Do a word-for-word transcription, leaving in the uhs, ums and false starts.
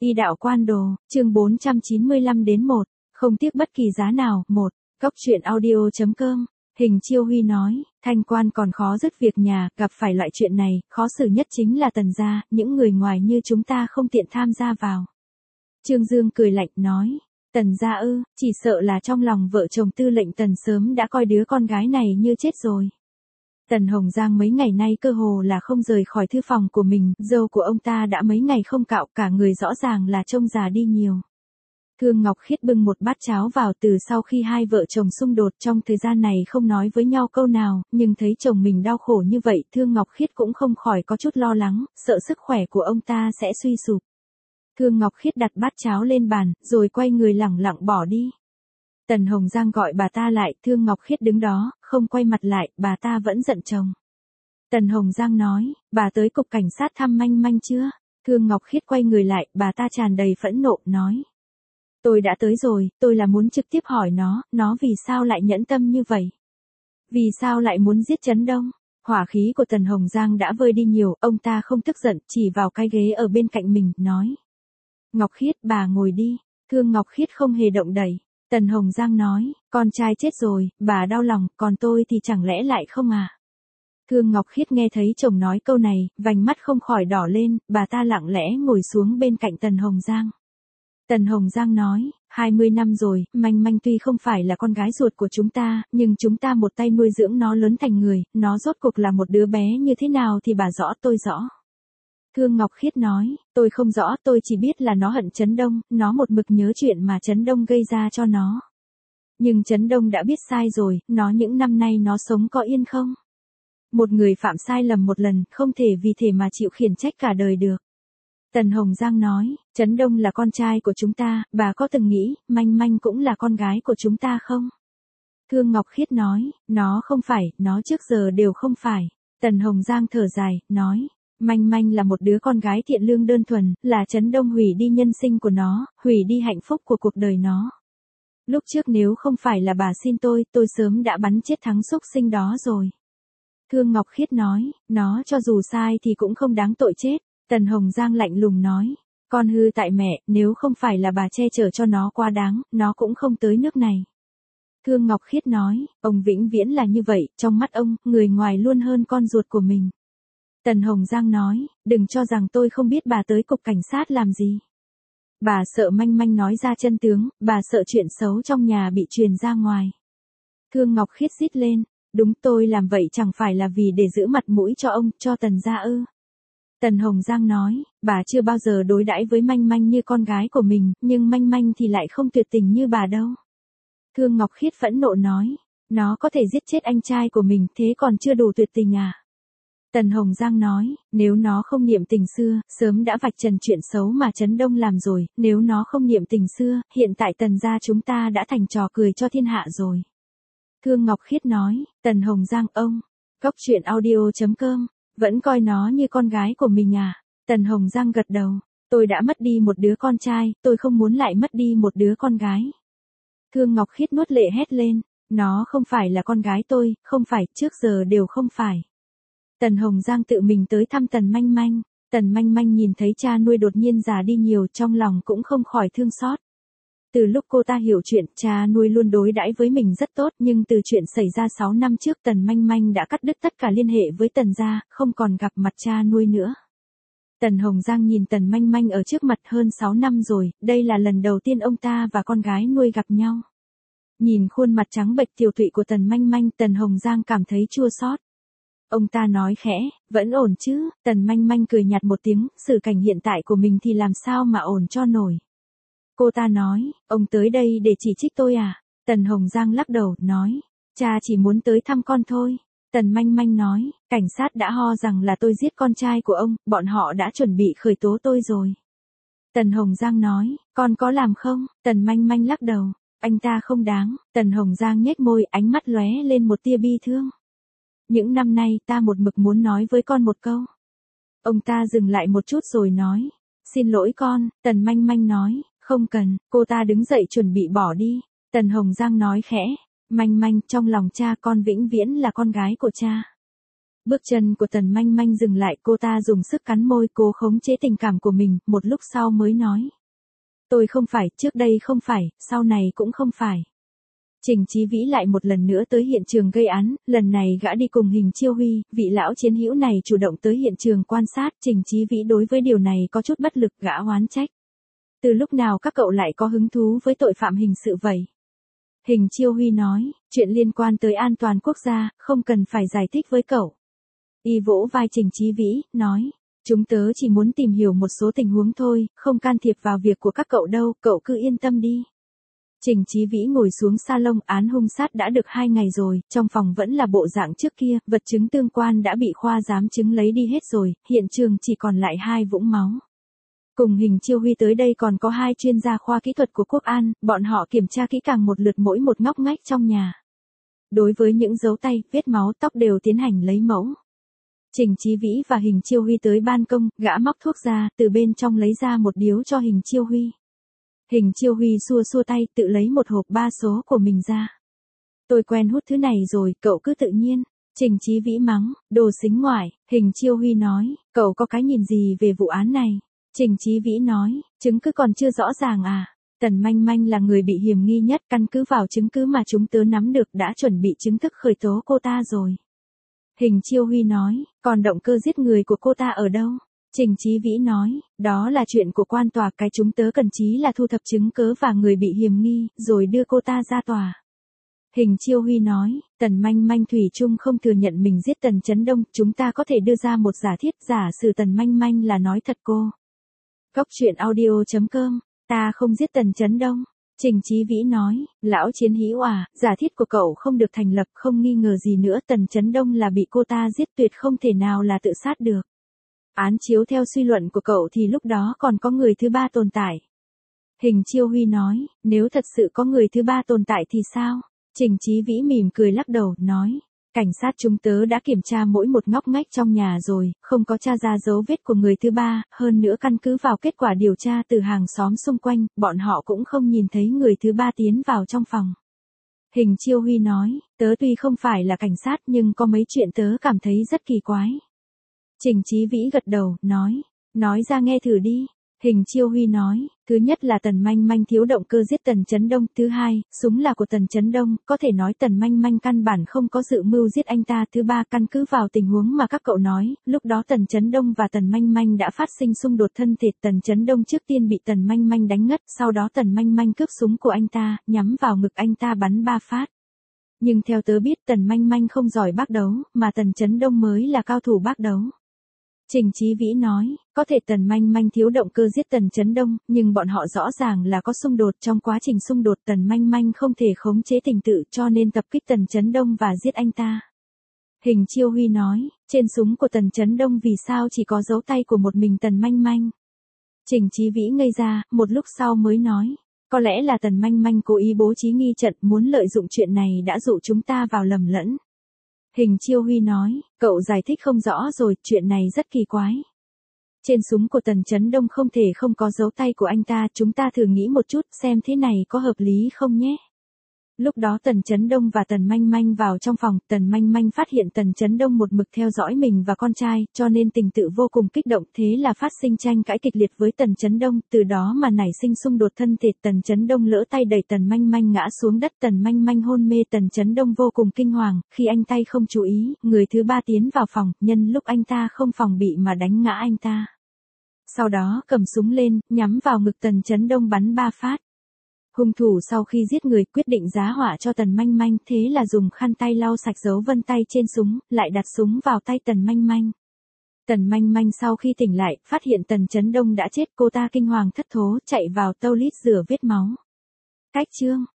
Y đạo quan đồ, chương bốn trăm chín mươi lăm đến một, không tiếc bất kỳ giá nào, một, Cóc truyện audio.com, Hình Chiêu Huy nói, Thanh quan còn khó dứt việc nhà, gặp phải loại chuyện này, khó xử nhất chính là Tần gia, những người ngoài như chúng ta không tiện tham gia vào. Trương Dương cười lạnh, nói, Tần gia ư, chỉ sợ là trong lòng vợ chồng Tư lệnh Tần sớm đã coi đứa con gái này như chết rồi. Tần Hồng Giang mấy ngày nay cơ hồ là không rời khỏi thư phòng của mình, râu của ông ta đã mấy ngày không cạo, cả người rõ ràng là trông già đi nhiều. Thương Ngọc Khiết bưng một bát cháo vào từ sau khi hai vợ chồng xung đột trong thời gian này không nói với nhau câu nào, nhưng thấy chồng mình đau khổ như vậy, Thương Ngọc Khiết cũng không khỏi có chút lo lắng, sợ sức khỏe của ông ta sẽ suy sụp. Thương Ngọc Khiết đặt bát cháo lên bàn, rồi quay người lẳng lặng bỏ đi. Tần Hồng Giang gọi bà ta lại, Thương Ngọc Khiết đứng đó, không quay mặt lại, bà ta vẫn giận chồng. Tần Hồng Giang nói, bà tới cục cảnh sát thăm Manh Manh chưa? Thương Ngọc Khiết quay người lại, bà ta tràn đầy phẫn nộ, nói. Tôi đã tới rồi, tôi là muốn trực tiếp hỏi nó, nó vì sao lại nhẫn tâm như vậy? Vì sao lại muốn giết Trấn Đông? Hỏa khí của Tần Hồng Giang đã vơi đi nhiều, ông ta không tức giận, chỉ vào cái ghế ở bên cạnh mình, nói. Ngọc Khiết, bà ngồi đi. Thương Ngọc Khiết không hề động đậy. Tần Hồng Giang nói, con trai chết rồi, bà đau lòng, còn tôi thì chẳng lẽ lại không à? Thương Ngọc Khiết nghe thấy chồng nói câu này, vành mắt không khỏi đỏ lên, bà ta lặng lẽ ngồi xuống bên cạnh Tần Hồng Giang. Tần Hồng Giang nói, hai mươi năm rồi, Manh Manh tuy không phải là con gái ruột của chúng ta, nhưng chúng ta một tay nuôi dưỡng nó lớn thành người, nó rốt cuộc là một đứa bé như thế nào thì bà rõ tôi rõ. Thương Ngọc Khiết nói, tôi không rõ, tôi chỉ biết là nó hận Trấn Đông, nó một mực nhớ chuyện mà Trấn Đông gây ra cho nó. Nhưng Trấn Đông đã biết sai rồi, nó những năm nay nó sống có yên không? Một người phạm sai lầm một lần, không thể vì thế mà chịu khiển trách cả đời được. Tần Hồng Giang nói, Trấn Đông là con trai của chúng ta, bà có từng nghĩ, Manh Manh cũng là con gái của chúng ta không? Thương Ngọc Khiết nói, nó không phải, nó trước giờ đều không phải. Tần Hồng Giang thở dài, nói. Manh Manh là một đứa con gái thiện lương đơn thuần, là Trấn Đông hủy đi nhân sinh của nó, hủy đi hạnh phúc của cuộc đời nó. Lúc trước nếu không phải là bà xin tôi, tôi sớm đã bắn chết thằng xúc sinh đó rồi. Thương Ngọc Khiết nói, nó cho dù sai thì cũng không đáng tội chết. Tần Hồng Giang lạnh lùng nói, con hư tại mẹ, nếu không phải là bà che chở cho nó quá đáng, nó cũng không tới nước này. Thương Ngọc Khiết nói, ông vĩnh viễn là như vậy, trong mắt ông, người ngoài luôn hơn con ruột của mình. Tần Hồng Giang nói, đừng cho rằng tôi không biết bà tới cục cảnh sát làm gì. Bà sợ Manh Manh nói ra chân tướng, bà sợ chuyện xấu trong nhà bị truyền ra ngoài. Thương Ngọc Khiết rít lên, đúng tôi làm vậy chẳng phải là vì để giữ mặt mũi cho ông, cho Tần gia ư. Tần Hồng Giang nói, bà chưa bao giờ đối đãi với Manh Manh như con gái của mình, nhưng Manh Manh thì lại không tuyệt tình như bà đâu. Thương Ngọc Khiết phẫn nộ nói, nó có thể giết chết anh trai của mình, thế còn chưa đủ tuyệt tình à? Tần Hồng Giang nói, nếu nó không niệm tình xưa, sớm đã vạch trần chuyện xấu mà Trấn Đông làm rồi, nếu nó không niệm tình xưa, hiện tại Tần gia chúng ta đã thành trò cười cho thiên hạ rồi. Thương Ngọc Khiết nói, Tần Hồng Giang ông, Cóc truyện audio.com, vẫn coi nó như con gái của mình à? Tần Hồng Giang gật đầu, tôi đã mất đi một đứa con trai, tôi không muốn lại mất đi một đứa con gái. Thương Ngọc Khiết nuốt lệ hét lên, nó không phải là con gái tôi, không phải, trước giờ đều không phải. Tần Hồng Giang tự mình tới thăm Tần Manh Manh, Tần Manh Manh nhìn thấy cha nuôi đột nhiên già đi nhiều, trong lòng cũng không khỏi thương xót. Từ lúc cô ta hiểu chuyện, cha nuôi luôn đối đãi với mình rất tốt, nhưng từ chuyện xảy ra sáu năm trước Tần Manh Manh đã cắt đứt tất cả liên hệ với Tần gia, không còn gặp mặt cha nuôi nữa. Tần Hồng Giang nhìn Tần Manh Manh ở trước mặt hơn sáu năm rồi, đây là lần đầu tiên ông ta và con gái nuôi gặp nhau. Nhìn khuôn mặt trắng bệch tiều tụy của Tần Manh Manh, Tần Hồng Giang cảm thấy chua xót. Ông ta nói khẽ, vẫn ổn chứ? Tần Manh Manh cười nhạt một tiếng, xử cảnh hiện tại của mình thì làm sao mà ổn cho nổi. Cô ta nói, ông tới đây để chỉ trích tôi à? Tần Hồng Giang lắc đầu, nói, cha chỉ muốn tới thăm con thôi. Tần Manh Manh nói, cảnh sát đã ho rằng là tôi giết con trai của ông, bọn họ đã chuẩn bị khởi tố tôi rồi. Tần Hồng Giang nói, con có làm không? Tần Manh Manh lắc đầu, anh ta không đáng. Tần Hồng Giang nhếch môi, ánh mắt lóe lên một tia bi thương. Những năm nay ta một mực muốn nói với con một câu. Ông ta dừng lại một chút rồi nói, xin lỗi con. Tần Manh Manh nói, không cần. Cô ta đứng dậy chuẩn bị bỏ đi. Tần Hồng Giang nói khẽ, Manh Manh, trong lòng cha con vĩnh viễn là con gái của cha. Bước chân của Tần Manh Manh dừng lại, cô ta dùng sức cắn môi cố khống chế tình cảm của mình, một lúc sau mới nói. Tôi không phải, trước đây không phải, sau này cũng không phải. Trình Chí Vĩ lại một lần nữa tới hiện trường gây án, lần này gã đi cùng Hình Chiêu Huy, vị lão chiến hữu này chủ động tới hiện trường quan sát, Trình Chí Vĩ đối với điều này có chút bất lực, gã oán trách. Từ lúc nào các cậu lại có hứng thú với tội phạm hình sự vậy? Hình Chiêu Huy nói, chuyện liên quan tới an toàn quốc gia, không cần phải giải thích với cậu. Y vỗ vai Trình Chí Vĩ, nói, chúng tớ chỉ muốn tìm hiểu một số tình huống thôi, không can thiệp vào việc của các cậu đâu, cậu cứ yên tâm đi. Trình Chí Vĩ ngồi xuống salon, án hung sát đã được hai ngày rồi, trong phòng vẫn là bộ dạng trước kia, vật chứng tương quan đã bị khoa giám chứng lấy đi hết rồi, hiện trường chỉ còn lại hai vũng máu. Cùng Hình Chiêu Huy tới đây còn có hai chuyên gia khoa kỹ thuật của Quốc An, bọn họ kiểm tra kỹ càng một lượt mỗi một ngóc ngách trong nhà. Đối với những dấu tay, vết máu, tóc đều tiến hành lấy mẫu. Trình Chí Vĩ và Hình Chiêu Huy tới ban công, gã móc thuốc ra, từ bên trong lấy ra một điếu cho Hình Chiêu Huy. Hình Chiêu Huy xua xua tay, tự lấy một hộp ba số của mình ra. Tôi quen hút thứ này rồi, cậu cứ tự nhiên. Trình Chí Vĩ mắng, đồ xính ngoại. Hình Chiêu Huy nói, cậu có cái nhìn gì về vụ án này? Trình Chí Vĩ nói, chứng cứ còn chưa rõ ràng à? Tần Manh Manh là người bị hiểm nghi nhất, căn cứ vào chứng cứ mà chúng tớ nắm được đã chuẩn bị chính thức khởi tố cô ta rồi. Hình Chiêu Huy nói, còn động cơ giết người của cô ta ở đâu? Trình Chí Vĩ nói, đó là chuyện của quan tòa, cái chúng tớ cần chí là thu thập chứng cứ và người bị hiểm nghi, rồi đưa cô ta ra tòa. Hình Chiêu Huy nói, Tần Manh Manh thủy chung không thừa nhận mình giết Tần Chấn Đông, chúng ta có thể đưa ra một giả thiết, giả sử Tần Manh Manh là nói thật cô. Góc truyện audio chấm com, ta không giết Tần Chấn Đông. Trình Chí Vĩ nói, lão chiến hữu à, giả thiết của cậu không được thành lập, không nghi ngờ gì nữa, Tần Chấn Đông là bị cô ta giết, tuyệt không thể nào là tự sát được. Án chiếu theo suy luận của cậu thì lúc đó còn có người thứ ba tồn tại. Hình Chiêu Huy nói, nếu thật sự có người thứ ba tồn tại thì sao? Trình Chí Vĩ mỉm cười lắc đầu, nói, cảnh sát chúng tớ đã kiểm tra mỗi một ngóc ngách trong nhà rồi, không có tra ra dấu vết của người thứ ba, hơn nữa căn cứ vào kết quả điều tra từ hàng xóm xung quanh, bọn họ cũng không nhìn thấy người thứ ba tiến vào trong phòng. Hình Chiêu Huy nói, tớ tuy không phải là cảnh sát nhưng có mấy chuyện tớ cảm thấy rất kỳ quái. Trình Chí Vĩ gật đầu, nói, nói ra nghe thử đi. Hình Chiêu Huy nói, thứ nhất là Tần Manh Manh thiếu động cơ giết Tần Chấn Đông, thứ hai, súng là của Tần Chấn Đông, có thể nói Tần Manh Manh căn bản không có dự mưu giết anh ta, thứ ba căn cứ vào tình huống mà các cậu nói, lúc đó Tần Chấn Đông và Tần Manh Manh đã phát sinh xung đột thân thể, Tần Chấn Đông trước tiên bị Tần Manh Manh đánh ngất, sau đó Tần Manh Manh cướp súng của anh ta, nhắm vào ngực anh ta bắn ba phát. Nhưng theo tớ biết Tần Manh Manh không giỏi bác đấu, mà Tần Chấn Đông mới là cao thủ bác đấu. Trình Chí Vĩ nói, có thể Tần Manh Manh thiếu động cơ giết Tần Chấn Đông, nhưng bọn họ rõ ràng là có xung đột, trong quá trình xung đột Tần Manh Manh không thể khống chế tình tự cho nên tập kích Tần Chấn Đông và giết anh ta. Hình Chiêu Huy nói, trên súng của Tần Chấn Đông vì sao chỉ có dấu tay của một mình Tần Manh Manh? Trình Chí Vĩ ngây ra, một lúc sau mới nói, có lẽ là Tần Manh Manh cố ý bố trí nghi trận, muốn lợi dụng chuyện này đã dụ chúng ta vào lầm lẫn. Hình Chiêu Huy nói, cậu giải thích không rõ rồi, chuyện này rất kỳ quái. Trên súng của Tần Chấn Đông không thể không có dấu tay của anh ta, chúng ta thử nghĩ một chút xem thế này có hợp lý không nhé. Lúc đó Tần Chấn Đông và Tần Manh Manh vào trong phòng, Tần Manh Manh phát hiện Tần Chấn Đông một mực theo dõi mình và con trai, cho nên tình tự vô cùng kích động, thế là phát sinh tranh cãi kịch liệt với Tần Chấn Đông, từ đó mà nảy sinh xung đột thân thể, Tần Chấn Đông lỡ tay đẩy Tần Manh Manh ngã xuống đất, Tần Manh Manh hôn mê, Tần Chấn Đông vô cùng kinh hoàng, khi anh tay không chú ý, người thứ ba tiến vào phòng, nhân lúc anh ta không phòng bị mà đánh ngã anh ta. Sau đó cầm súng lên, nhắm vào ngực Tần Chấn Đông bắn ba phát. Hung thủ sau khi giết người quyết định giá họa cho Tần Manh Manh, thế là dùng khăn tay lau sạch dấu vân tay trên súng, lại đặt súng vào tay Tần Manh Manh. Tần Manh Manh sau khi tỉnh lại, phát hiện Tần Chấn Đông đã chết, cô ta kinh hoàng thất thố, chạy vào toilet rửa vết máu. Cách chương